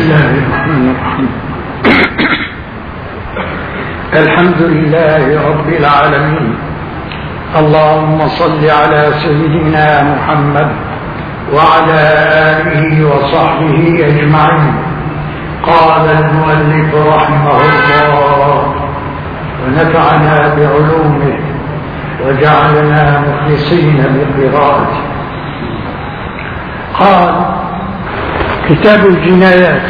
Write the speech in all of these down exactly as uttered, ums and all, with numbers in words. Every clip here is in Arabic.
الله الرحمن الرحيم. الحمد لله رب العالمين. اللهم صل على سيدنا محمد وعلى آله وصحبه أجمعين. قال المؤلف رحمه الله ونفعنا بعلومه وجعلنا مخلصين بقراءته. قال: كتاب الجنايات.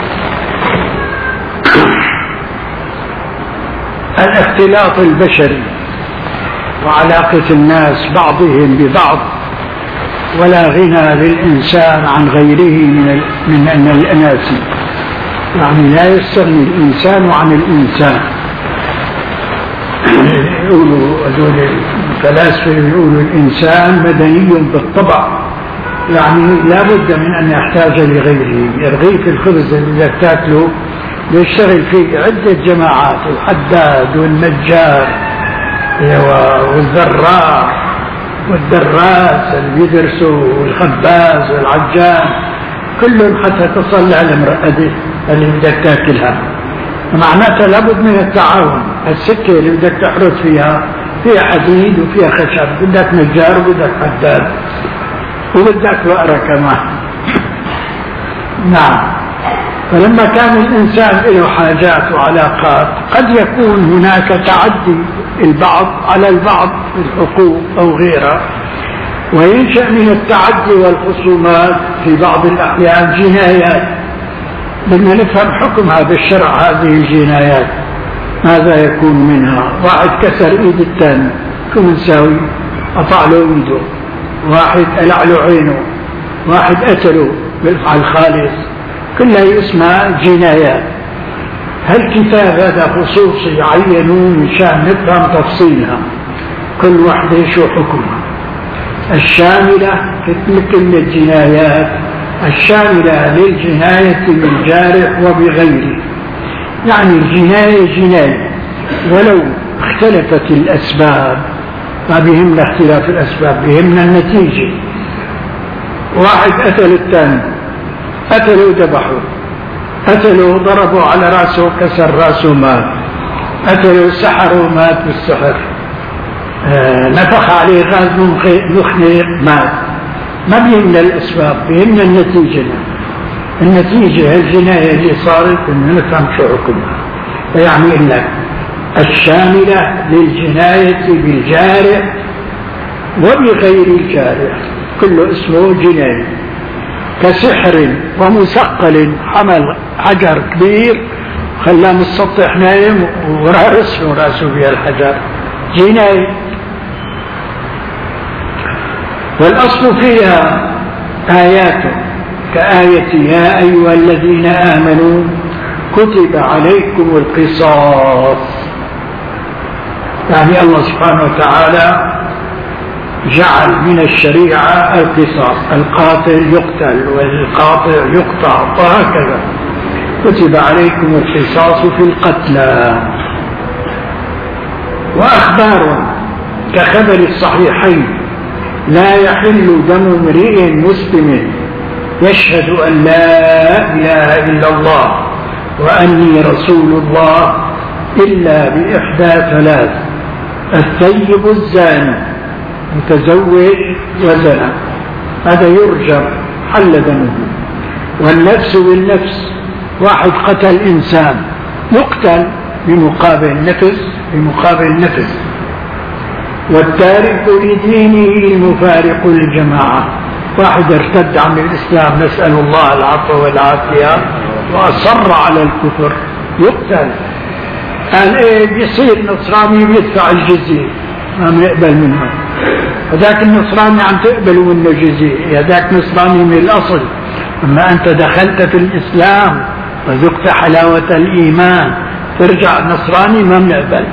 الاختلاط البشري وعلاقة الناس بعضهم ببعض، ولا غنى للإنسان عن غيره من من أن الأناس، يعني لا يستغني الإنسان عن الإنسان. يقولوا هذول الفلاسفة يقولوا الإنسان مدني بالطبع، يعني لا بد من أن يحتاج لغيره. رغيف الخبز اللي تاكله يشتغل فيه عدة جماعات: الحداد والنجار والزراع والدراس اللي بيدرسوا والخباز والعجان، كلهم حتى تصل للمرأة اللي بدك تاكلها. معناتها لابد من التعاون. السكة اللي بدك تحرث فيها فيها حديد وفيها خشب، بدك نجار وبدك حداد وبدك بقرة كمان. نعم. فلما كان الإنسان له حاجات وعلاقات، قد يكون هناك تعدي البعض على البعض في الحقوق أو غيرها، وينشأ من التعدي والخصومات في بعض الأحيان جنايات. بدنا نفهم حكمها بالشرع. هذه الجنايات ماذا يكون منها؟ واحد كسر ايد الثاني، شو بنساوي؟ قطع له ايده، واحد قلع له عينه، واحد قتله بالفعل خالص، كلها اسمها جنايات. هالكتاب هذا خصوصي عينوه مشان نفهم تفصيلها، كل وحده شو حكمها الشاملة مثل الجنايات الشاملة للجناية بالجارح وبغيره. يعني الجناية جناية ولو اختلفت الأسباب، ما بيهمنا اختلاف الأسباب، بيهمنا النتيجة. واحد قتل الثاني، قتلوا ذبحوا، قتلوا ضربوا على رأسه كسر رأسه مات، قتلوا سحروا مات بالسحر، آه نفخ عليه غاز مخنق مات. ما بيهمنا الأسباب، بيهمنا النتيجة. النتيجة الجناية اللي صارت إن نفهم شو حكمها. فيعني لك الشاملة للجناية بالجارح وبغير الجارح، كله اسمه جناية. كسحر ومثقل، حمل حجر كبير خلاه من السطح نايم وراسه راسه بها الحجر، جناية. والأصل فيها آيات كآية يا أيها الذين آمنوا كتب عليكم القصاص. يعني الله سبحانه وتعالى جعل من الشريعة القصاص، القاتل يقتل والقاطع يقطع وهكذا. كتب عليكم القصاص في القتلى. وأخبار كخبر الصحيحين: لا يحل دم امرئ مسلم يشهد أن لا إله إلا الله وأني رسول الله إلا بإحدى ثلاث: الثيب الزاني، متزوج وزنى، هذا يرجم حل دمه. والنفس بالنفس، واحد قتل إنسان يقتل بمقابل نفس بمقابل نفس. والتارك لدينه المفارق للجماعة، واحد ارتد عن الإسلام نسأل الله العفو والعافية وأصر على الكفر يقتل. قال ايه بيصير نصراني بيدفع الجزية، ما بنقبل منه. هذاك النصراني عم تقبلوا منه جزية، هذاك نصراني من الأصل. أما أنت دخلت في الإسلام وذقت حلاوة الإيمان ترجع نصراني، ما بنقبل.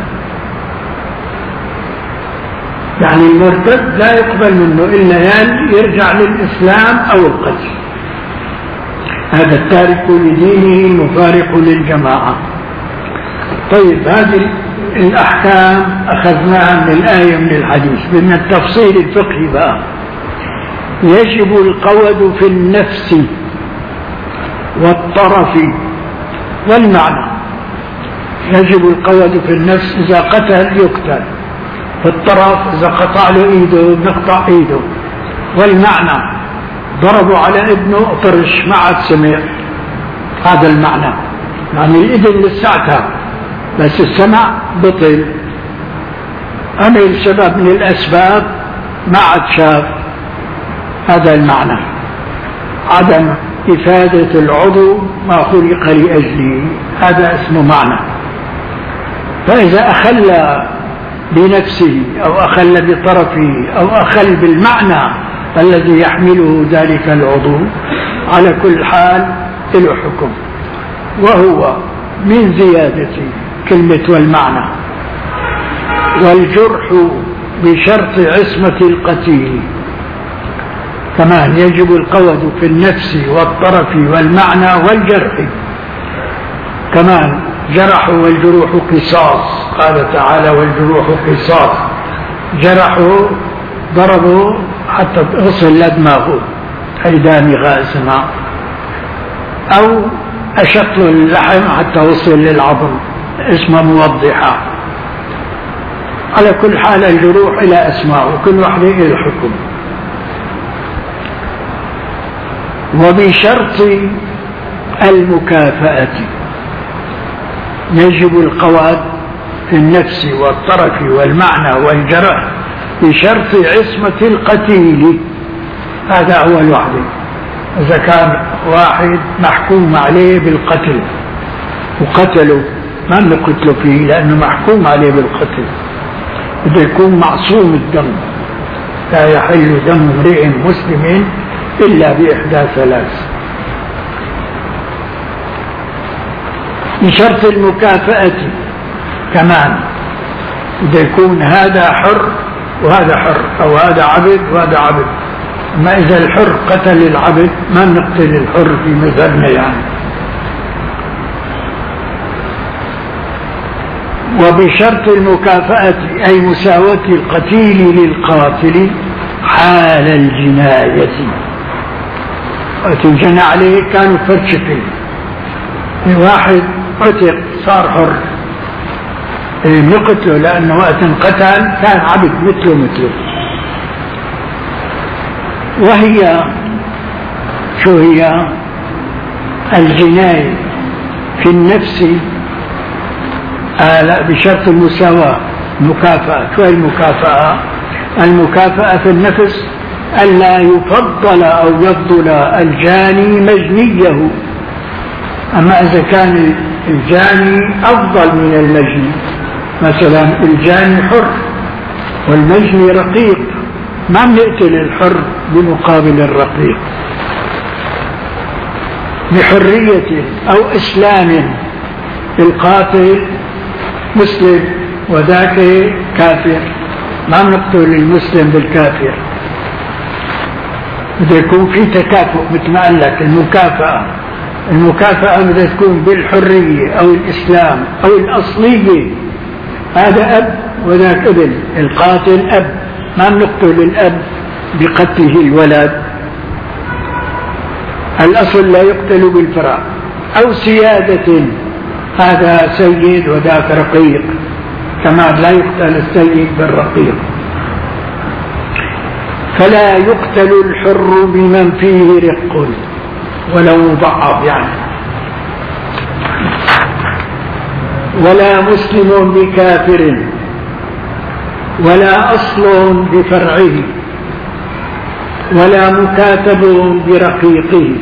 يعني المرتد لا يقبل منه إلا يرجع للإسلام أو القتل. هذا التارك لدينه المفارق للجماعة. طيب، هذه الأحكام أخذناها من الآية من الحديث. من التفصيل الفقهي بقى: يجب القود في النفس والطرف والمعنى. يجب القود في النفس، إذا قتل يقتل، في الطرف إذا قطع له إيده نقطع إيده، والمعنى ضربوا على ابنه طرش ما عاد سمع، هذا المعنى، يعني الإذن لساتها بس السمع بطل، عمل سبب من الأسباب ما عاد شاف، هذا المعنى. عدم إفادة العضو ما خلق لأجله، هذا اسمه معنى. فإذا أخل بنفسه أو أخل بطرفه أو أخل بالمعنى الذي يحمله ذلك العضو، على كل حال له حكم، وهو من زيادة كلمة والمعنى. والجرح بشرط عصمة القتيل، كمان يجب القود في النفس والطرف والمعنى والجرح. كمان جرحوا والجروح قصاص، قال تعالى والجروح قصاص، جرحوا ضربوا حتى تصل لدماغه أي دامغة اسمها، أو أشقوا اللحم حتى وصل للعظم اسمها موضحة. على كل حال الجروح إلى أسماء وكل واحدة إلى الحكم. وبشرط المكافأة يجب القواد في النفس والطرف والمعنى والجرح بشرط عصمة القتيل، هذا هو الوحد. إذا كان واحد محكوم عليه بالقتل وقتله ما نقتله فيه لأنه محكوم عليه بالقتل، بده يكون معصوم الدم، لا يحل دم امرئ مسلم إلا بإحدى ثلاث. بشرط المكافأة كمان بده يكون هذا حر وهذا حر، أو هذا عبد وهذا عبد. أما إذا الحر قتل العبد ما نقتل الحر في مذهبنا يعني. وبشرط المكافأة أي مساواة القتيل للقاتل حال الجناية، وقت الجنى عليه كانوا فرشكل، واحد عتق صار حر نقتله، لأنه وقت قتل كان عبد مثله مثله. وهي شو هي الجناية في النفس؟ آه لا، بشرط المساواة مكافأة. شو هي المكافأة؟ المكافأة في النفس ألا يفضل أو يفضل الجاني مجنيه. أما إذا كان الجاني أفضل من المجني، مثلا الجاني حر والمجني رقيق، ما بنقتل الحر بمقابل الرقيق بحرية أو إسلام. القاتل مسلم وذاك كافر، ما بنقتل المسلم بالكافر، بده يكون في تكافؤ مثل ما قال لك. المكافأة المكافأة بدها تكون بالحرية أو الإسلام أو الأصلية، هذا أب وذاك ابن. القاتل أب، ما بنقتل الأب بقتله الولد، الأصل لا يقتل بالفراق. أو سيادة، هذا سيد وذاك رقيق، كما لا يقتل السيد بالرقيق. فلا يقتل الحر بمن فيه رق ولو مضعف يعني، ولا مسلم بكافر، ولا أصل بفرعه، ولا مكاتب برقيقه.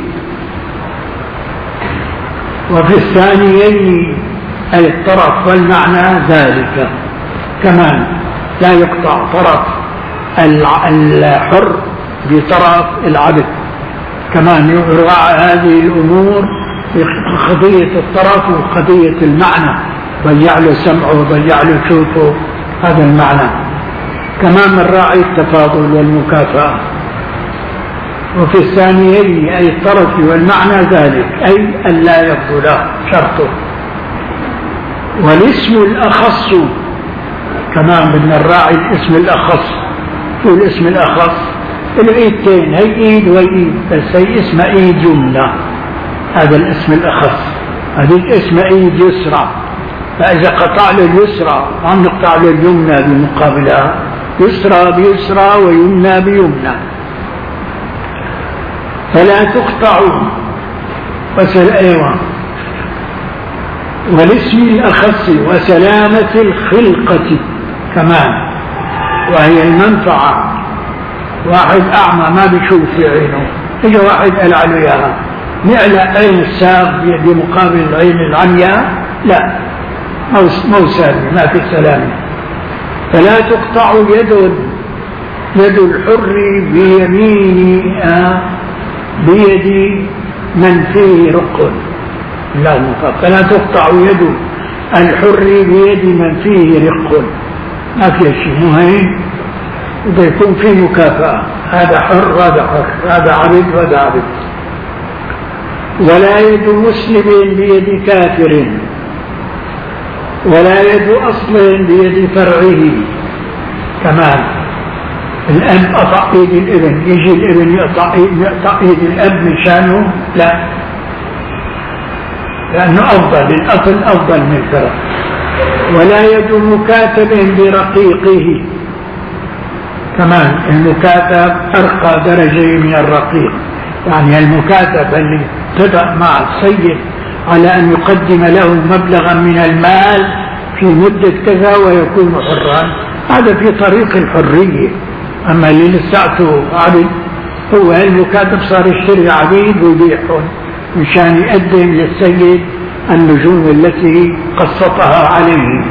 وفي الثانيين أي الطرف والمعنى ذلك كمان لا يقطع طرف الحر بطرف العبد، كمان يراعى هذه الأمور في قضية الطرف وقضية المعنى، ضيع له سمعه وضيع له شوفه، هذا المعنى. كمان من راعي التفاضل والمكافأة. وفي الثانيين أي الطرف والمعنى ذلك أي أن لا يفضل شرطه. والاسم الأخص كمان بدنا نراعي الاسم الأخص. شو الاسم الأخص؟ الإيدتين، هي إيد وهي إيد، بس هي اسمها إيد جملة، هذا الاسم الأخص. هذه اسم أيد يسرى، فإذا قطع له اليسرى عم نقطع له اليمنى بمقابلها، يسرى بيسرى ويمنى بيمنى. فلا تقطع وسل أيوة. والاسم الأخص وسلامة الخلقة كمان، وهي المنفعة. واحد أعمى ما بيشوف في عينه، إجا واحد قال له إياها، نعلى عين الساق بمقابل العين العمياء، لا مو سالم، ما في سلامة. فلا تقطع يد يد الحر بيمين بيد من فيه رق. لا، فلا تقطع يد الحر بيد من فيه رق، ما في شيء مهم. إذا يكون في مكافأة، هذا حر هذا حر، هذا عبد وهذا عبد. ولا يد مسلم بيد كافر، ولا يد أصل بيد فرعه. كمان الأب قطع ايد الابن، يجي الابن يقطع ايد الأب مشانه؟ لا، لأنه أفضل، الأصل أفضل من الفرع. ولا يد مكاتب برقيقه، كمان المكاتب أرقى درجة من الرقيق، يعني المكاتب اللي اتفق مع السيد على أن يقدم له مبلغا من المال في مدة كذا ويكون حرا، هذا في طريق الحرية. أما اللي لساته عبد، هو المكاتب صار يشتري عبيد ويبيعهم مشان يقدم للسيد النجوم التي قسطها عليه.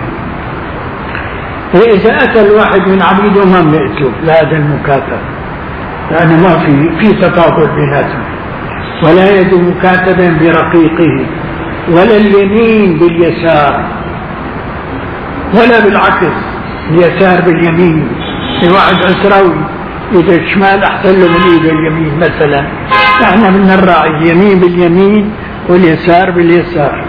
فإذا أتى الواحد من عبيده ما بيقتله لهذا المكاتب، لأنه ما في في تفاضل بيناتهم. ولا يد مكاتب برقيقه، ولا اليمين باليسار، ولا بالعكس اليسار باليمين. في واحد عسراوي إذا الشمال أحسن له من إيده اليمين مثلا، احنا بدنا نراعي اليمين باليمين واليسار باليسار.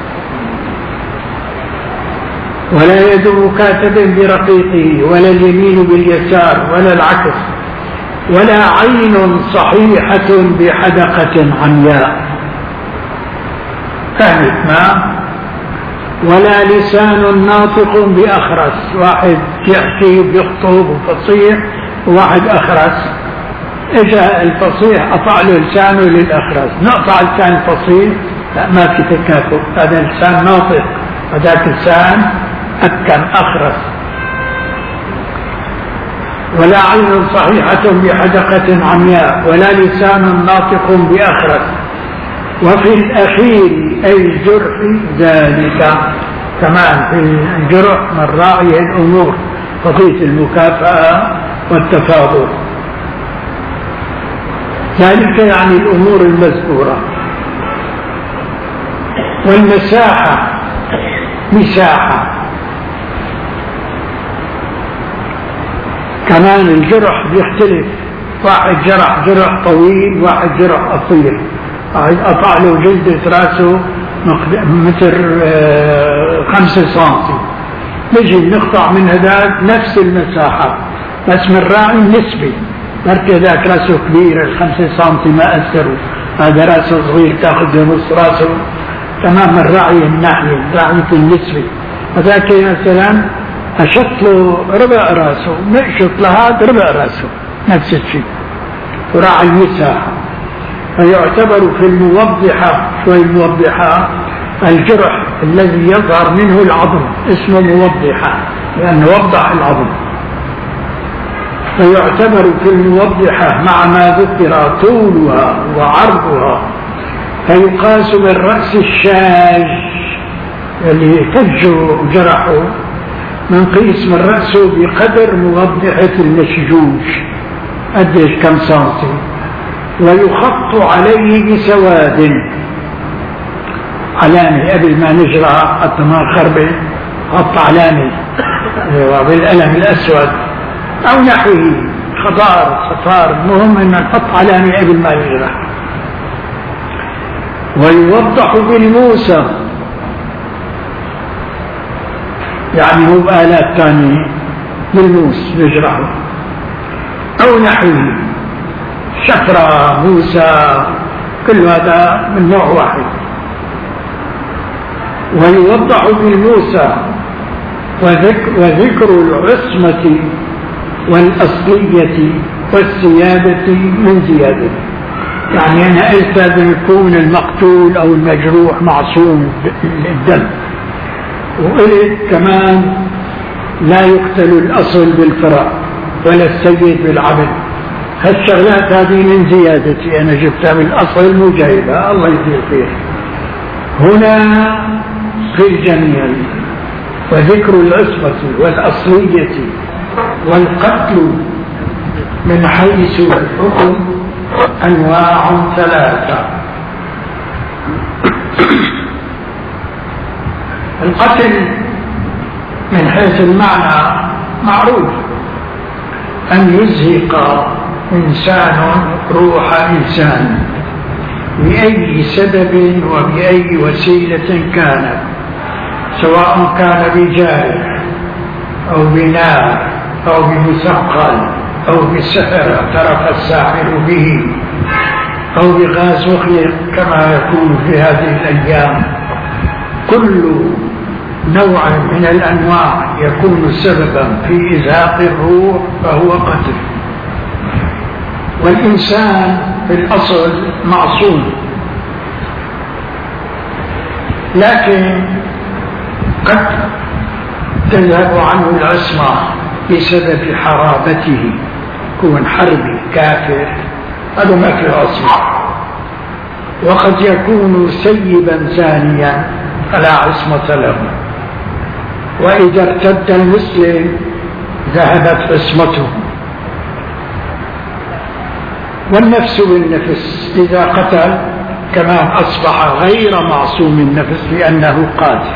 ولا يد مكاتب برقيقه، ولا اليمين باليسار، ولا العكس. ولا عين صحيحة بحدقة عمياء، فهمت ما؟ ولا لسان ناطق بأخرس، واحد يحكي ويخطب وفصيح وواحد أخرس، إجا الفصيح قطع له لسانه للأخرس، نقطع لسان الفصيح؟ لا، ما في تكافؤ، هذا لسان ناطق وذاك لسان أكم أخرس. ولا عين صحيحة بحدقة عمياء، ولا لسان ناطق بأخرس. وفي الأخير أي الجرح ذلك، كمان في الجرح من راعي الأمور، قضية المكافأة والتفاضل، ذلك يعني الأمور المذكورة. والمساحة مساحة، كمان الجرح بيختلف، واحد جرح جرح طويل، واحد جرح قصير، واحد قطع له جلدة راسه متر خمسة سنتي، نجي نقطع من هذاك نفس المساحة، بس من راعي النسبة، مركز ذاك راسه كبير الخمسة سنتي ما أثروا، هذا راسه صغير تاخذ نص راسه، تمام الراعي الناحية راعية النسبة. هذاك مثلا أشط له ربع راسه، نقشط لهذا ربع راسه، نفس الشيء، وراعي المساحة. فيعتبر في الموضحة، شوي الموضحة الجرح الذي يظهر منه العظم اسمه موضحة، لأنه وضح العظم. فيعتبر في الموضحة مع ما ذكر طولها وعرضها، فيقاس بالرأس الشاج اللي فجه جرحه، منقيس من رأسه بقدر موضحة المشجوج، قديش كم سنتي، ويخط عليه بسواد، علامة قبل ما نجرى حتى ما خربة، خط علامة بالقلم الأسود أو نحوه، خضار صفار، المهم أن نحط علامة قبل ما نجرى. ويوضح بالموسى، يعني هو بآلات ثانية بالموس يجرحه، أو نحوه، شفرة موسى كل هذا من نوع واحد. ويوضح بالموسى وذكر, وذكر العصمة والأصلية والسيادة من زيادة، يعني أنا أستاذن يكون المقتول أو المجروح معصوم الدم، وإلي كمان لا يقتل الأصل بالفراء ولا السيد بالعمل. هالشغلات هذه من زيادتي، أنا جبتها من الأصل مو جايبها، الله يجزيه خير. هنا في الجميع وذكر العصمة والأصلية والقتل من حيث الحكم أنواع ثلاثة. القتل من حيث المعنى معروف، أن يزهق إنسان روح إنسان بأي سبب وبأي وسيلة كانت، سواء كان بجارح أو بنار أو بمثقل أو بسحر اعترف الساحر به أو بغاز مخلق كما يكون في هذه الأيام. كل نوع من الأنواع يكون سببا في إزهاق الروح فهو قتل. والإنسان في الأصل معصوم، لكن قد تذهب عنه العصمة بسبب حرابته، يكون حربي كافر هذا ما في عصمة. وقد يكون سيبا زانيا فلا عصمة له، وإذا ارتد المسلم ذهبت عصمته. والنفس بالنفس إذا قتل كمان أصبح غير معصوم النفس لأنه قاتل.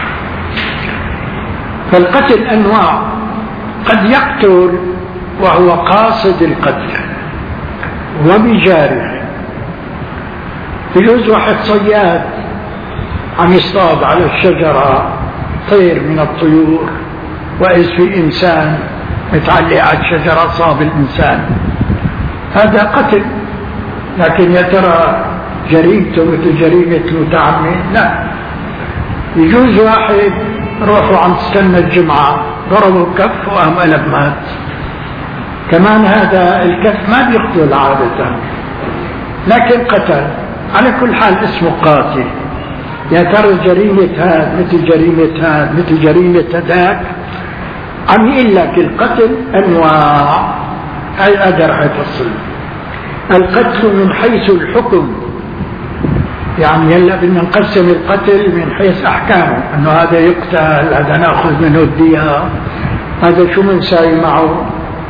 فالقتل أنواع، قد يقتل وهو قاصد القتل وبجارح. يجوز واحد صياد عم يصطاد على الشجرة طير من الطيور، وإذ في إنسان متعلق على الشجرة صاب الإنسان، هذا قتل. لكن يا ترى جريمته مثل جريمة متعمد؟ لا. يجوز واحد روحوا عم تستنى الجمعة ضربوا الكف وقام قلب مات، كمان هذا الكف ما بيقتل عادة لكن قتل. على كل حال اسمه قاتل. يا ترى جريمة هذا مثل جريمة هذا مثل جريمة هذاك؟ عم يقول لك القتل أنواع، هاي أقدر حيفصل. القتل من حيث الحكم، يعني يلا بدنا نقسم القتل من حيث أحكامه، أنه هذا يقتل، هذا نأخذ منه الدية، هذا شو منساوي معه.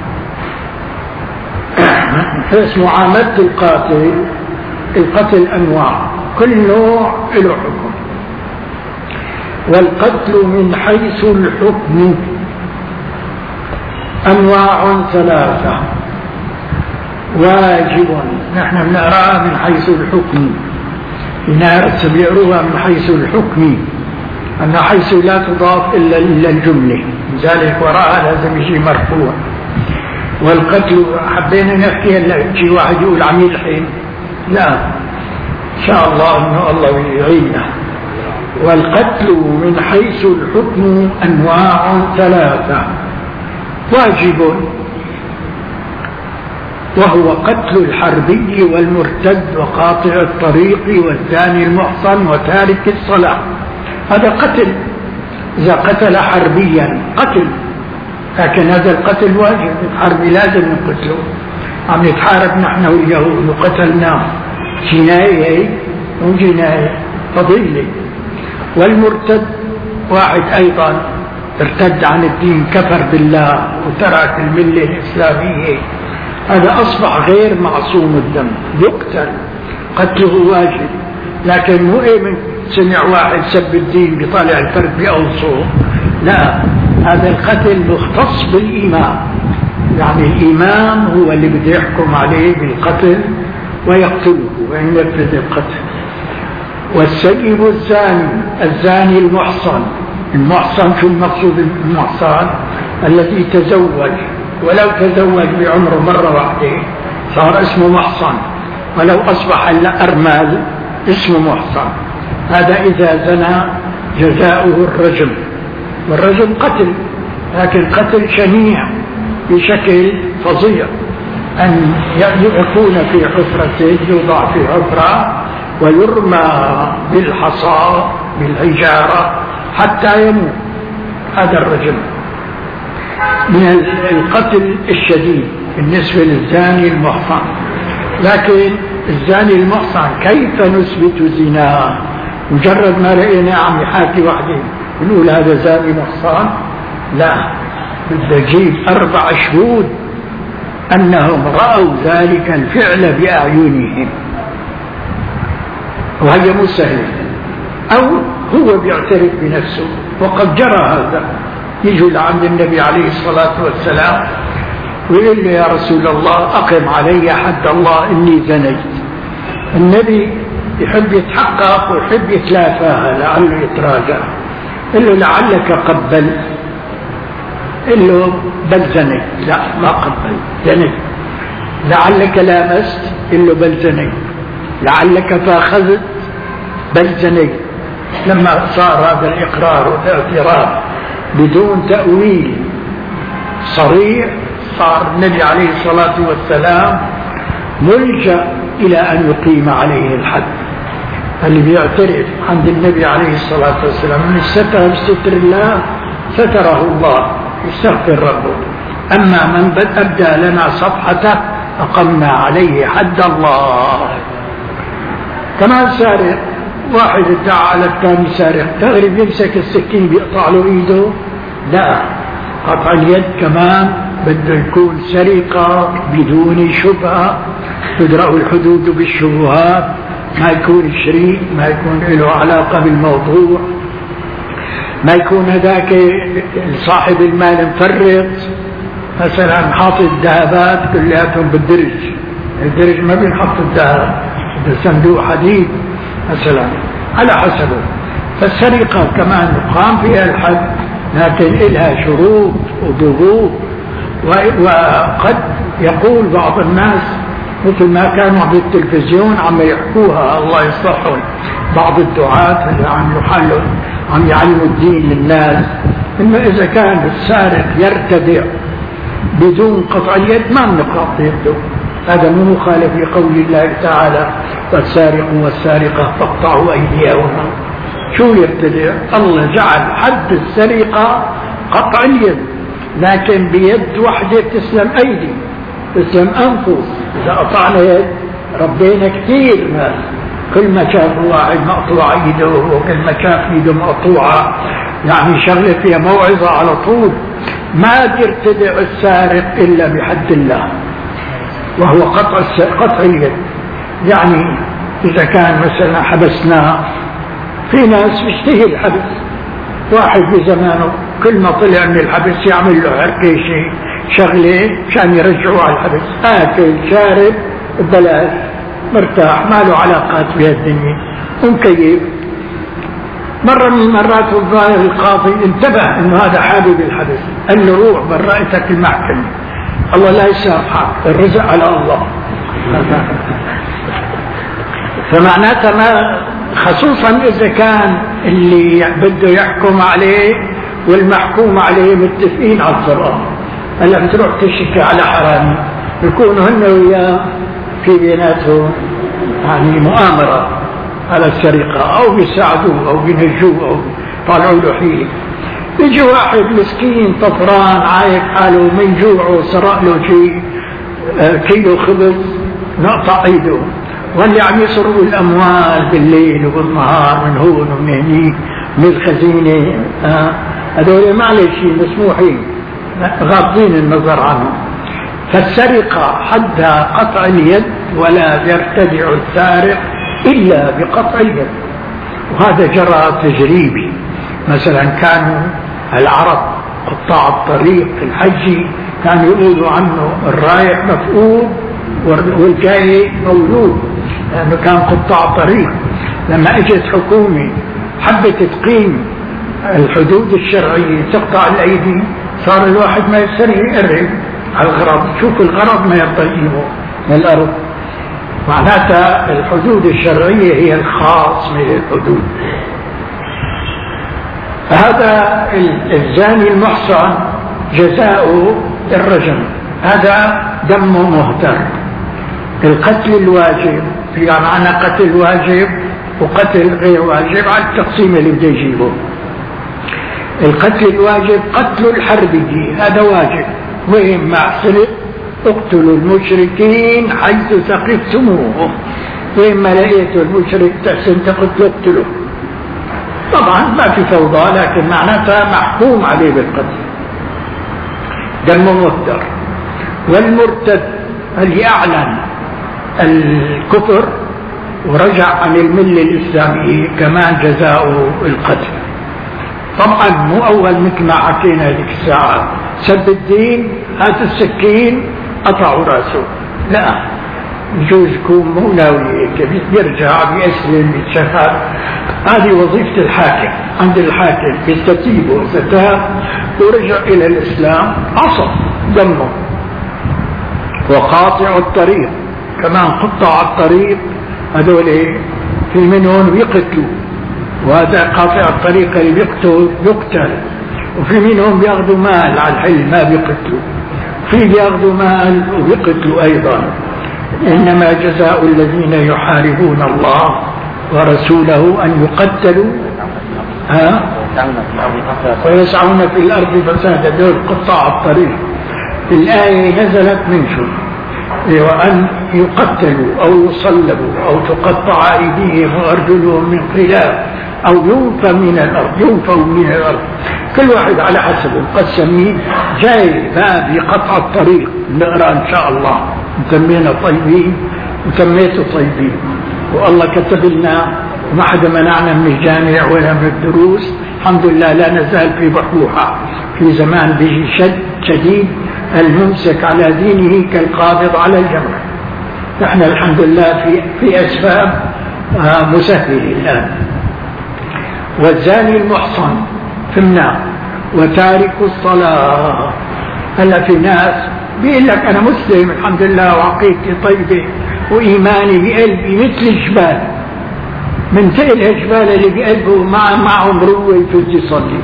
من حيث معاملة القاتل، القتل أنواع، كل نوع له حكم. والقتل من حيث الحكم أنواع ثلاثة. واجب، نحن بنقرأها من حيث الحكم، الناس بيقروها من حيث الحكم، أن حيث لا تضاف إلا إلا الجملة، لذلك وراءها لازم يجي مرفوع. والقتل حبينا نحكي هلا شي واحد يقول عميل حين، لا إن شاء الله إنه الله يعيننا. والقتل من حيث الحكم أنواع ثلاثة. واجب وهو قتل الحربي والمرتد وقاطع الطريق والثاني المحصن وتارك الصلاة، هذا قتل. إذا قتل حربيا قتل، لكن هذا القتل واجب، الحربي لازم نقتله. عم نتحارب نحن واليهود وقتلناه، جناية وجناية فضيلة. والمرتد واحد أيضا ارتد عن الدين، كفر بالله وترك الملة الإسلامية، هذا أصبح غير معصوم الدم، يقتل، قتله واجب. لكن مو إيه من سمع واحد سب الدين بيطالع الفرد بأوصه، لا، هذا القتل مختص بالإمام، يعني الإمام هو اللي بده يحكم عليه بالقتل ويقتله وينفذ القتل. والسيب الزاني، الزاني المحصن، المحصن شو المقصود المحصن؟ الذي تزوج، ولو تزوج بعمره مرة واحدة صار اسمه محصن، ولو أصبح الأرمال اسمه محصن. هذا إذا زنى جزاؤه الرجم، والرجم قتل، لكن قتل شنيع بشكل فظيع، أن يكون في حفرة، يوضع في حفرة ويرمى بالحصى بالحجارة حتى يموت. هذا الرجم من القتل الشديد بالنسبة للزاني المحصن. لكن الزاني المحصن كيف نثبت زناه؟ مجرد ما لقينا عم يحاكي وحده نقول هذا زاني محصن؟ لا، بدنا نجيب أربع شهود أنهم رأوا ذلك الفعل بأعينهم، وهي مو سهلة. أو هو بيعترف بنفسه وقد جرى هذا، يجوا لعند النبي عليه الصلاة والسلام ويقول له يا رسول الله أقم علي حد الله إني زنيت. النبي يحب يتحقق ويحب يتلافاها لعله يتراجع، قال له لعلك قبل، قال له بل زنيت، لا ما قبل زنيت. لعلك لامست، قال له بل زنيت. لعلك فاخذت، بل زنيت. لما صار هذا الإقرار والاعتراف بدون تأويل صريح، صار النبي عليه الصلاة والسلام ملجأ إلى أن يقيم عليه الحد. اللي بيعترف عند النبي عليه الصلاة والسلام من الستر بستر الله ستره الله، يستغفر ربه. أما من أبدى لنا صفحته أقمنا عليه حد الله. كمان سارق، واحد ادعى على الثاني سارق، تغرب يمسك السكين بيقطع له ايده؟ لا، قطع اليد كمان بده يكون سرقة بدون شبهة، تدرأ الحدود بالشبهات، ما يكون شريك، ما يكون له علاقة بالموضوع، ما يكون هذاك صاحب المال مفرط، مثلا حاطط الذهبات كلياتهم بالدرج، الدرج ما بينحط الذهب، بالصندوق حديد مثلا، على حسبه. فالسرقة كمان يقام فيها الحد، لكن لها شروط وضغوط. وقد يقول بعض الناس مثل ما كانوا بالتلفزيون عم يحكوها الله يصلحهم، بعض الدعاة اللي عم يحلوا عم يعلموا الدين للناس، إنه إذا كان السارق يرتدع بدون قطع اليد ما بنقطع يده. هذا مو مخالف لقول الله تعالى والسارق والسارقة فاقطعوا أيديهما. شو يرتدع؟ الله جعل حد السرقة قطع اليد، لكن بيد وحدة تسلم أيدي، تسلم أنفس. إذا قطعنا يد ربينا كثير ناس، كل ما شاف واحد مقطوع ايده وكل ما شاف ايده مقطوعة يعني شغلة فيها موعظة على طول. ما يرتدع السارق إلا بحد الله، وهو قطع قطع اليد. يعني إذا كان مثلا حبسناه، في ناس بيشتهي الحبس، واحد بزمانه كل ما طلع من الحبس يعمل له هيك شيء شغلة مشان يرجعوه على الحبس، آكل شارب ببلاش مرتاح، ما له علاقات بهالدنيا ومكيف. مرة من المرات الظاهر القاضي انتبه انه هذا حابب الحبس، قال له روح برأتك المحكمة، الله لا يسامحك، الرزق على الله. فمعناتها ما، خصوصا اذا كان اللي بده يحكم عليه والمحكوم عليه متفقين على القرآن. هلا بتروح تشكي على حرامي، يكونوا هن وياه في بيناتهم يعني مؤامرة على السرقة، أو بيساعدوه أو بينجوه أو طالعوا له حيلة. يجي واحد مسكين طفران عايق حاله من جوعه، سرق له شيء كيلو خبز نقطع ايده، واللي عم يسرقوا الأموال بالليل وبالنهار من هون ومن هنيك من الخزينة، هذول معلش مسموحين غاضين النظر عنهم. فالسرقة حدها قطع اليد، ولا يرتدع السارق إلا بقطع اليد. وهذا جرى تجريبي. مثلا كانوا العرب قطاع الطريق في الحج كانوا يقولوا عنه الرايح مفقود والجاي مولود، لأنه كان قطاع طريق. لما اجت حكومة حبت تقيم الحدود الشرعية تقطع الأيدي، صار الواحد ما يستريح يقرب على الغرض، شوف الغرض ما يرضى يجيبه من الأرض. معناتها الحدود الشرعية هي الخاص من الحدود. فهذا الزاني المحصن جزاؤه الرجم، هذا دم مهدر. القتل الواجب في معنى قتل واجب وقتل غير واجب على التقسيم اللي بده يجيبه. القتل الواجب قتل الحربي، هذا واجب، وإن مع سلب اقتلوا المشركين حيث ثقفتموهم، وإما لقيتوا المشرك تحسن تقتلوا اقتلوا. طبعا ما في فوضى، لكن معناتها محكوم عليه بالقتل، دم مهدر. والمرتد اللي أعلن الكفر ورجع عن الملة الإسلامية كمان جزاؤه القتل. طبعا مو أول مثل ما حكينا هذيك الساعة سب الدين هات السكين قطعوا راسه، لا، يجوز يكون مو ناوي بيرجع بيسلم بيتشهد. هذه وظيفة الحاكم، عند الحاكم بيستتيب وستاب ورجع إلى الإسلام عصب دمه. وقاطع الطريق كمان، قطع الطريق هذول في منهم يقتلوا، وهذا قاطع الطريق اللي بيقتل يقتل. وفي منهم بياخذوا مال على الحل ما بيقتلوا، في بياخذوا مال وبيقتلوا أيضا. إنما جزاء الذين يحاربون الله ورسوله أن يقتلوا ها ويسعون في الأرض فسادا، دول قطاع الطريق. الآية نزلت من شو؟ وأن يقتلوا أو يصلبوا أو تقطع أيديهم وأرجلهم من خلاف أو ينفوا من الأرض، ينفوا من الأرض. كل واحد على حسب القسم جاي باب قطع الطريق. نقرأ إن شاء الله، سمينا طيبين وسميته طيبين، والله كتب لنا وما حدا منعنا من الجامع ولا من الدروس. الحمد لله لا نزال في بحوحة. في زمان بيجي شد شديد، الممسك على دينه كالقابض على الجمر. نحن الحمد لله في في أسباب مسهلة الآن. والزاني المحصن في النار وتارك الصلاة. هلا في ناس بيقول لك أنا مسلم الحمد لله وعقيدتي طيبة وإيماني بقلبي مثل الجبال، من تقل الجبال اللي بقلبه مع معهم روح يفوز يصلي.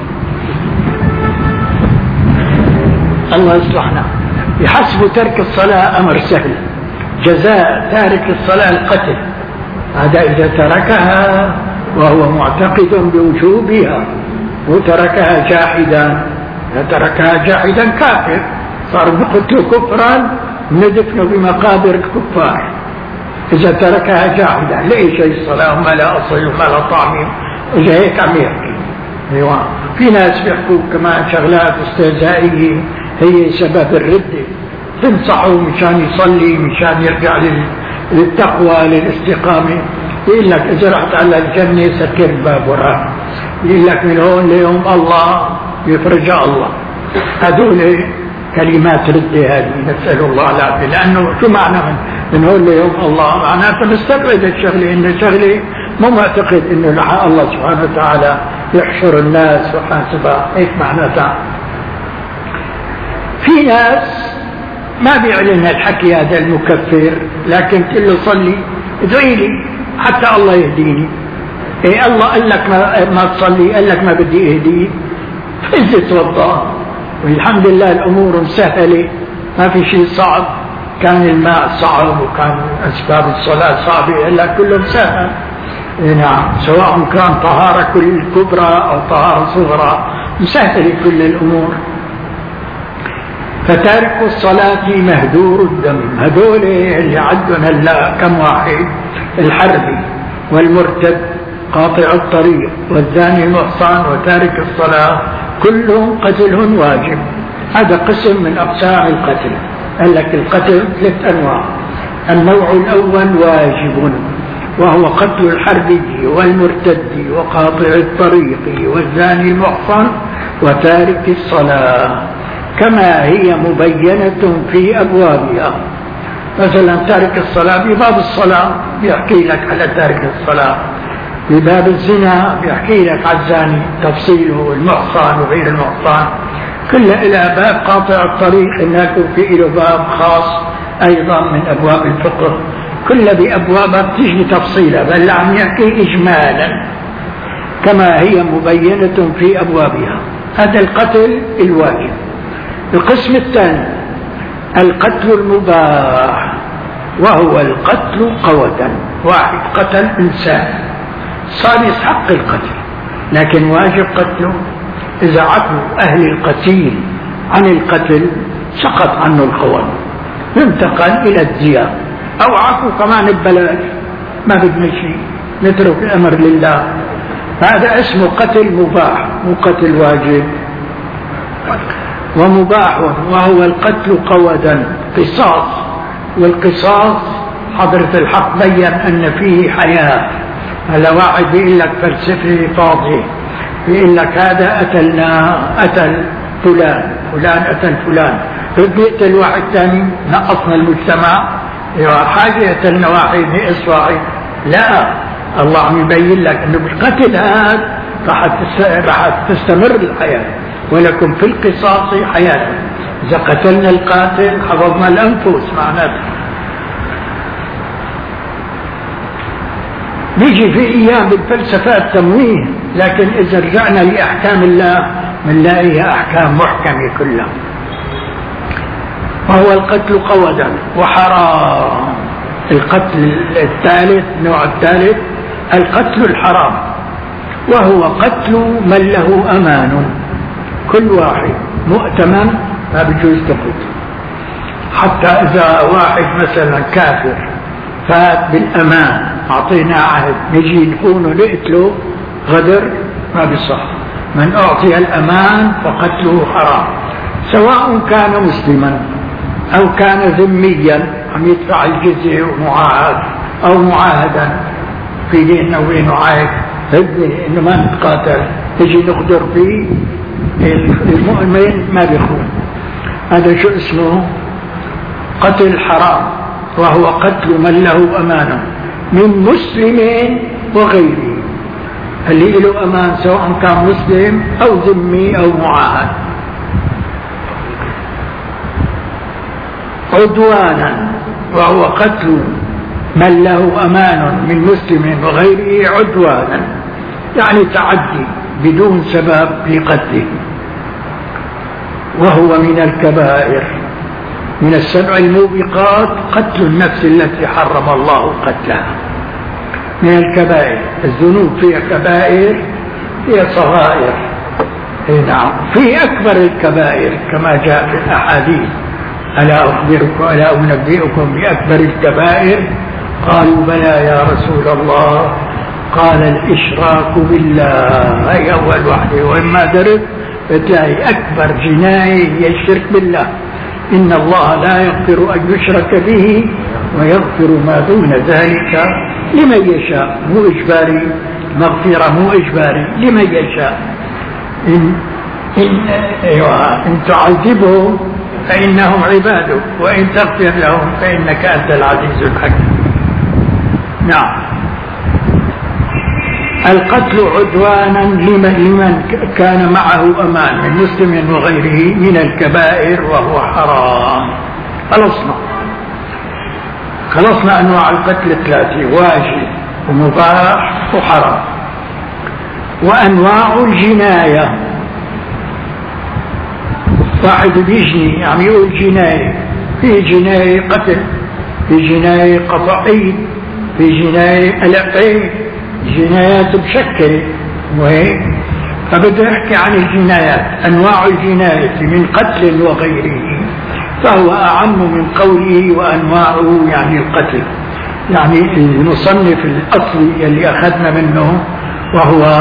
الله يصلحنا. يحسب ترك الصلاة أمر سهل، جزاء تارك الصلاة القتل. هذا إذا تركها وهو معتقد بوجوبها وتركها جاحدا، إذا تركها جاحدا كافر، صار بقتل كفرا ندفن بمقابر الكفار. إذا تركها جاحدا ليش الصلاة وما لا أصل وما لا طعم، إذا هيك عم يحكي. أيوة. في ناس بيحكوا كمان شغلات استهزائية هي سبب الردة، تنصحه مشان يصلي مشان يرجع للتقوى للاستقامة. يقول لك إذا رحت على الجنة سكر الباب وراه، يقول لك من هون ليوم الله يفرجها الله. هذول كلمات ردة هذه، نسأل الله العافية. لأنه شو معنى من, من هون ليوم الله؟ معناته مستبعد الشغلة، إن الشغلة مو معتقد إنه الله سبحانه وتعالى يحشر الناس وحاسبها، هيك معناتها. في ناس ما بيعلن الحكي هذا المكفر، لكن تقول له صلي ادعي لي حتى الله يهديني. إيه الله قال لك ما, ما تصلي، قال لك ما بدي اهديك، فإذا توضأ. والحمد لله الأمور مسهلة، ما في شيء صعب. كان الماء صعب وكان أسباب الصلاة صعبة، إلا كله مسهل. إيه نعم، سواء كان طهارة كل كبرى أو طهارة صغرى، مسهلة كل الأمور. فتارك الصلاة مهدور الدم. هذول اللي عدهم هلا كم واحد؟ الحربي والمرتد قاطع الطريق والزاني المحصن وتارك الصلاة كلهم قتلهم واجب. هذا قسم من أقسام القتل. قال لك القتل ثلاث أنواع. النوع الأول واجب، وهو قتل الحربي والمرتد وقاطع الطريق والزاني المحصن وتارك الصلاة، كما هي مبينة في أبوابها. مثلا تارك الصلاة بباب الصلاة بيحكي لك على تارك الصلاة، بباب الزنا بيحكي لك على الزاني تفصيله، المحصن وغير المحصن، كلها إلى باب. قاطع الطريق هناك في له باب خاص أيضا من أبواب الفقه كل بأبوابها بتيجي تفصيلها، بل عم يحكي إجمالا كما هي مبينة في أبوابها. هذا القتل الواجب. القسم الثاني القتل المباح، وهو القتل قودا. واحد قتل إنسان صار يستحق القتل، لكن واجب قتله. إذا عفوا أهل القتيل عن القتل سقط عنه القول، ينتقل إلى الدية، أو عفوا كمان ببلاش، ما بدنا شيء، نترك الأمر لله. هذا اسمه قتل مباح، مو قتل واجب. ومباح وهو القتل قودا قصاص، والقصاص حضرة الحق بين أن فيه حياة. هلا واحد بيقول لك فلسفي فاضي، بيقول لك هذا قتلنا قتل فلان، فلان قتل فلان، بده يقتل واحد ثاني، نقصنا المجتمع، حاجة قتلنا واحد نقص واحد. لا، الله عم يبين لك انه بالقتل هذا راح تستمر الحياة، ولكم في القصاص حياة. إذا قتلنا القاتل حفظنا الأنفس معناته. نيجي في أيام بالفلسفات تمويه، لكن إذا رجعنا لأحكام الله بنلاقيها أحكام محكمة كلها. وهو القتل قودا وحرام. القتل الثالث، النوع الثالث القتل الحرام، وهو قتل من له أمان. كل واحد مؤتمن ما بيجوز تقتله، حتى إذا واحد مثلا كافر فات بالأمان، أعطينا عهد نجي نكون نقتله غدر، ما بيصح. من أعطي الأمان فقتله حرام، سواء كان مسلما أو كان ذميا عم يدفع الجزية ومعاهد، أو معاهدا في ديننا وبينه عهد هدني إنه ما نتقاتل، نجي نقدر فيه. المؤمن ما بيخون. هذا شو اسمه؟ قتل حرام، وهو قتل من له أمانة من مسلم وغيره. اللي له أمان سواء كان مسلم أو ذمي أو معاهد. عدوانا، وهو قتل من له أمان من مسلم وغيره عدوانا، يعني تعدي بدون سبب لقتله، وهو من الكبائر. من السبع الموبقات قتل النفس التي حرم الله قتلها، من الكبائر. الذنوب فيها كبائر، فيها صغائر. نعم، في أكبر الكبائر كما جاء في الأحاديث: ألا أخبركم ألا أنبئكم بأكبر الكبائر؟ قالوا بلى يا رسول الله. قال الإشراك بالله، هي أول واحدة. وإما درك بتلاقي أكبر جناية هي الشرك بالله. إن الله لا يغفر أن يشرك به ويغفر ما دون ذلك لمن يشاء. مو إجباري، مغفرة مو إجباري، لمن يشاء. إن, إن, أيوة إن تعذبهم فإنهم عبادك، وإن تغفر لهم فإنك أنت العزيز الحكيم. نعم. القتل عدوانا لمن, لمن كان معه أمان من مسلم وغيره من الكبائر، وهو حرام. خلصنا خلصنا أنواع القتل الثلاثة: واجب ومباح وحرام. وأنواع الجناية: واحد بيجني يعني يقول جناية، في جناية قتل، في جناية قطع ايد، في جناية قلع ايد، جنايات بشكل وهيك. فبده يحكي عن الجنايات، انواع الجناية من قتل وغيره، فهو اعم من قوله وانواعه يعني القتل. يعني المصنف الاصلي اللي اخذنا منه وهو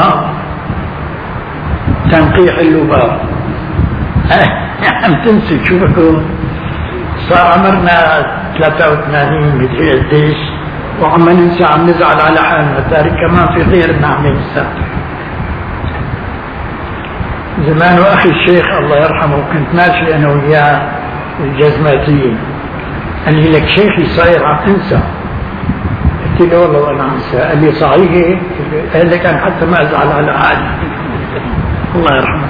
تنقيح اللباب. عم تنسي شو بكون، صار عمرنا ثلاثة وثمانين مدري قديش، وعم ننسى، عم نزعل على حالنا، تارك كمان في غيرنا عم ينسى. زمان واخي الشيخ الله يرحمه كنت ماشي انا وياه الجزماتيين، قال لي لك شيخي صاير عم تنسى. قلت له والله وانا انسى. قال لي صحيح؟ قال لي كان حتى ما ازعل على حالي. الله يرحمه.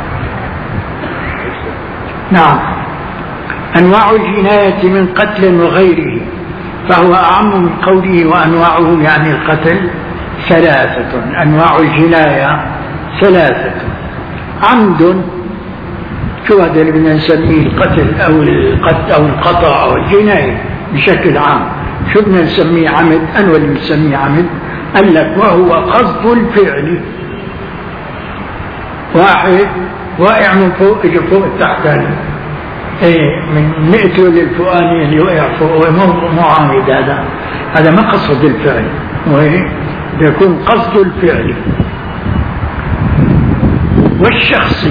نعم. أنواع الجناية من قتل وغيره: فهو أعم من قوله وأنواعه يعني القتل ثلاثة. أنواع الجناية ثلاثة: عمد، شو هذا اللي بدنا نسميه القتل أو القتل أو القطع أو الجناية بشكل عام، شو بدنا نسميه عمد؟ أنا اللي بنسميه عمد. قال لك وهو قصد الفعل، واحد واقع من فوق اجى فوق التحتاني، ايه من نقتل الفوقاني اللي وقع فوق، مو عامد، هذا هذا ما قصد الفعل، ويكون قصد الفعل. والشخصي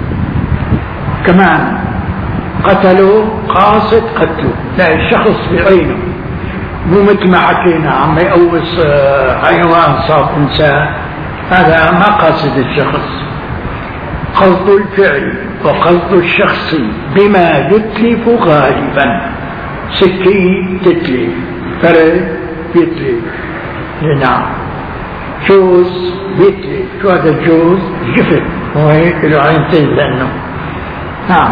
كمان قتلوا قاصد قتله، لا الشخص بعينه، مو مثل ما حكينا عم يقوص حيوان صار انسان، هذا ما قاصد الشخص. قصد الفعل وقصد الشخص بما يتلف غالبا. سكين تتلف، فرد يتلف، نعم، جوز يتلف، شو هذا الجوز؟ جفت، وهيك له عينتين لأنه نعم.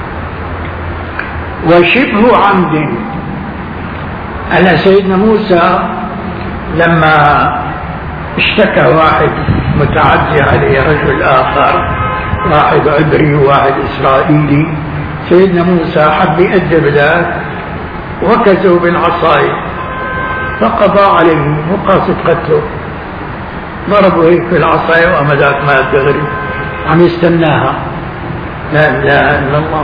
وشبه عمد، على سيدنا موسى لما اشتكى واحد متعدي عليه رجل آخر، واحد عبري وواحد إسرائيلي، سيدنا موسى حب يأدب ذاك وكزه بالعصاية فقضى عليه، مو قاصد قتله، ضربه هيك بالعصاية وأما ذاك مات دغري، عم يستناها. لا إله إلا الله.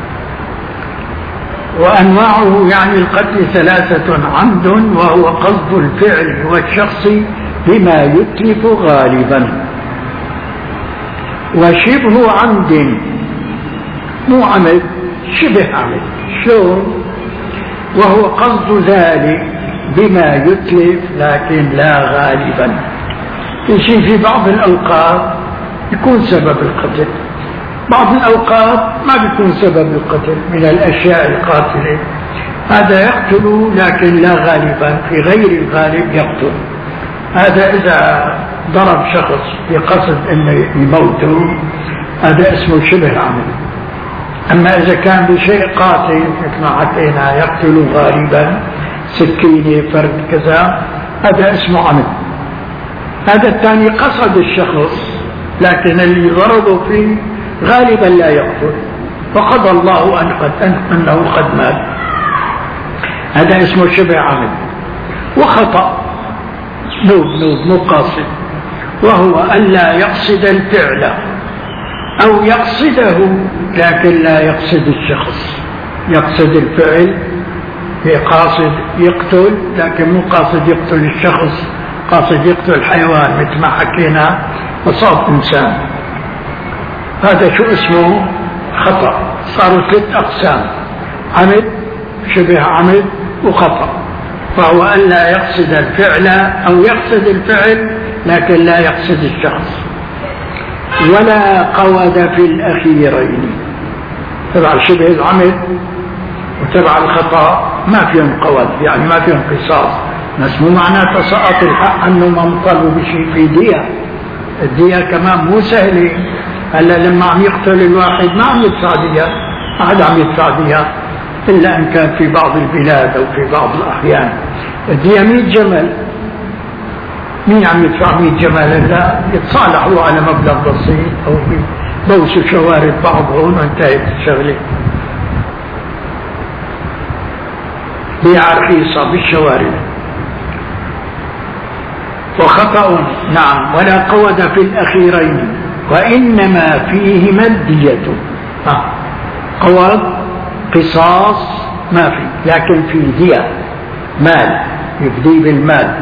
وأنواعه يعني القتل ثلاثة: عمد وهو قصد الفعل والشخص بما يتلف غالبا، وشبه عمد، مو عمد، شبه عمد، شلون؟ وهو قصد ذلك بما يتلف لكن لا غالبا. في شيء في بعض الأوقات يكون سبب القتل، بعض الأوقات ما بيكون سبب القتل من الأشياء القاتلة، هذا يقتل لكن لا غالبا، في غير الغالب يقتل. هذا إذا ضرب شخص بقصد أنه يموته هذا اسمه شبه عمد. أما إذا كان بشيء قاتل مثل ما حكينا يقتل غالبا، سكينة، فرد، كذا، هذا اسمه عمد. هذا الثاني قصد الشخص لكن اللي ضربه فيه غالبا لا يقتل، فقضى الله أن قد أنه قد مات، هذا اسمه شبه عمد. وخطأ نوب نوب مو قاصد، وهو أن لا يقصد الفعل أو يقصده لكن لا يقصد الشخص، يقصد الفعل قاصد يقتل لكن مو قاصد يقتل الشخص، قاصد يقتل الحيوان مثل ما حكينا وصاب إنسان. هذا شو اسمه؟ خطأ. صاروا ثلاث أقسام: عمد، شبه عمد، وخطأ. فهو أن لا يقصد الفعل أو يقصد الفعل لكن لا يقصد الشخص. ولا قود في الأخيرين، تبع شبه العمد وتبع الخطأ ما فيهم قود، يعني ما فيهم قصاص، بس مو معناته سقط الحق أنه ما مطلب بشيء في دية. الدية كمان مو سهلة، هلا لما عم يقتل الواحد ما عم يدفع دية، ما حدا عم يدفع دية إلا أن كان في بعض البلاد أو في بعض الأحيان. الدية مية جمل، مين عم يدفع مية جمل؟ لا، يتصالحوا على مبلغ بسيط أو بوسوا شوارب بعضهم وانتهت الشغلة. بيع رخيصة بالشوارب. وخطأ نعم. ولا قود في الأخيرين وإنما فيهما الدية. آه. قود قصاص ما في، لكن في دية، مال، يفدي بالمال،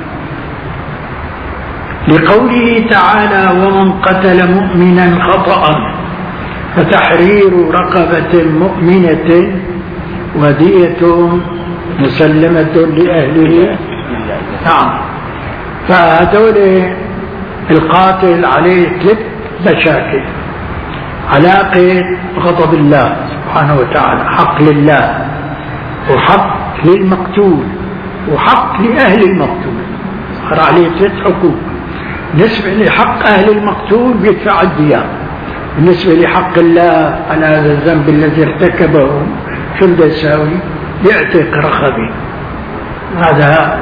لقوله تعالى: ومن قتل مؤمنا خطأ فتحرير رقبة مؤمنة ودية مسلمة لأهله. نعم. فهذول القاتل عليه ثلاث مشاكل: علاقة غضب الله سبحانه وتعالى، حق لله، وحق للمقتول، وحق لأهل المقتول، صار عليه ثلاث حقوق. بالنسبة لحق أهل المقتول بيدفع الدية، بالنسبة لحق الله على هذا الذنب الذي ارتكبه شو بده يساوي؟ يعتق رقبة. هذا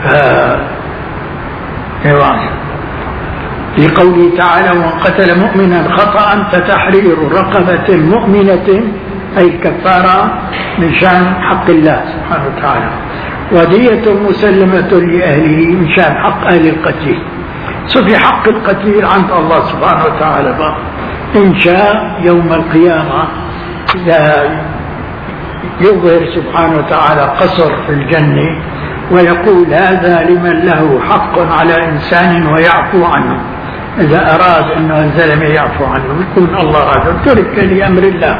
رواية لقوله تعالى: ومن قتل مؤمنا خطأ فتحرير رقبة مؤمنة، أي كفارة من شان حق الله سبحانه وتعالى، ودية مسلمة لأهله من شان حق أهل القتيل. في حق القتيل عند الله سبحانه وتعالى إن شاء يوم القيامة إذا يظهر سبحانه وتعالى قصر في الجنة ويقول: هذا لمن له حق على إنسان ويعفو عنه. إذا أراد أنه الزلمة يعفو عنه يكون الله هذا ترك لأمر الله.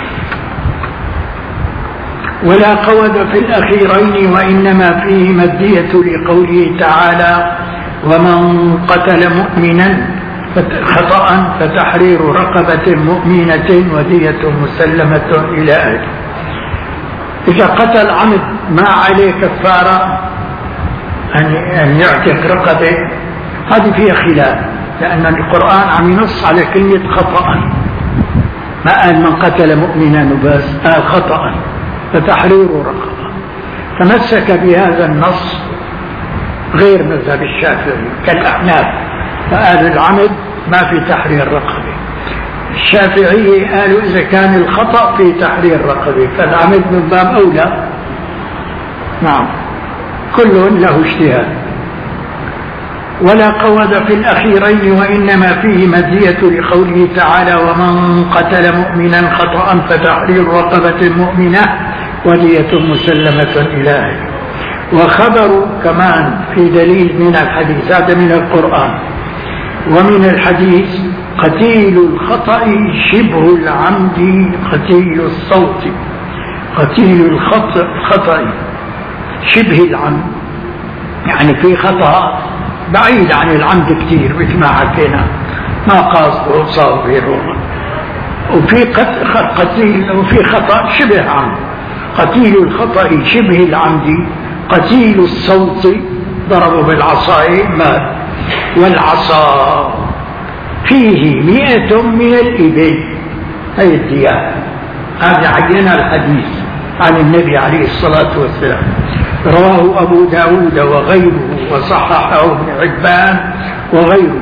ولا قود في الأخيرين وإنما فيهما الدية لقوله تعالى: ومن قتل مؤمنا خطأ فتحرير رقبة مؤمنة ودية مسلمة إلى أهله. إذا قتل عمد ما عليه كفارة أن يعتق رقبة، هذه فيها خلاف، لأن القرآن عم ينص على كلمة خطأ، ما قال من قتل مؤمنا وبس، قال خطأ فتحرير رقبة. تمسك بهذا النص غير مذهب الشافعي كالأحناف، فقال العمد ما في تحرير رقبة. الشافعية قالوا إذا كان الخطأ في تحرير رقبة فالعمد من باب أولى. نعم، كل له اجتهاد. ولا قود في الأخيرين وإنما فيهما الدية لقوله تعالى: ومن قتل مؤمنا خطأ فتحرير رقبة مؤمنة ودية مسلمة إلى أهله. وخبر كمان في دليل من الحديث، هذا من القرآن ومن الحديث: قتيل الخطأ شبه العمد قتيل الصوت. قتيل الخطأ شبه العمد، يعني في خطأ بعيد عن العمد كثير مثل ما حكينا، ما قاصد وصاب غيره. وفي قتيل وفي خطأ شبه عمد. قتيل الخطأ شبه العمد قتيل الصوت ضربوا بالعصاية مات. والعصا فيه مئة من الإبل، هي الديات. هذا عينا الحديث عن النبي عليه الصلاة والسلام، رواه أبو داود وغيره وصححه ابن حبان وغيره.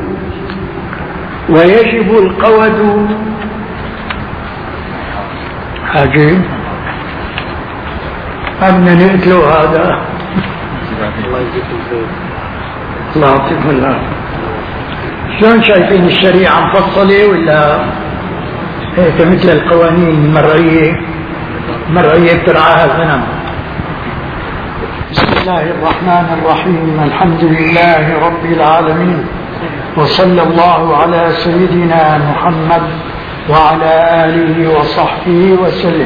ويجب القود حاجة أبنى نقتله هذا الله يعطيكم الله. شلون شايفين الشريعة مفصلة ولا هيك مثل القوانين المرعية مرعية بترعاها الغنم؟ بسم الله الرحمن الرحيم. الحمد لله رب العالمين، وصلى الله على سيدنا محمد وعلى آله وصحبه وسلم.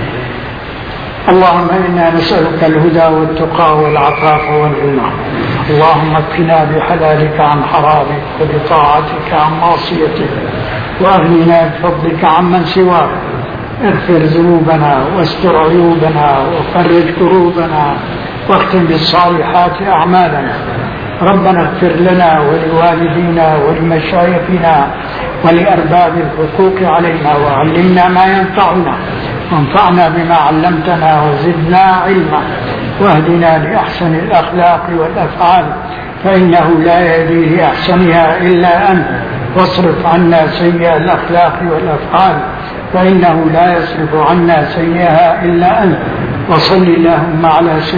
اللهم إنا نسألك الهدى والتقى والعفاف والغنى. اللهم اكفنا بحلالك عن حرامك وبطاعتك عن معصيتك، وأغننا بفضلك عمن سواك. اغفر ذنوبنا واستر عيوبنا وفرج كروبنا واختم بالصالحات أعمالنا. ربنا اغفر لنا ولوالدينا ولمشايخنا ولأرباب الحقوق علينا، وعلمنا ما ينفعنا وانفعنا بما علمتنا وزدنا علما، واهدنا لأحسن الأخلاق والأفعال، فإنه لا يهدي لأحسنها إلا أنت، واصرف عنا سيئ الأخلاق والأفعال، فإنه لا يصرف عنا سيئها إلا أنت. وصل اللهم على سيدنا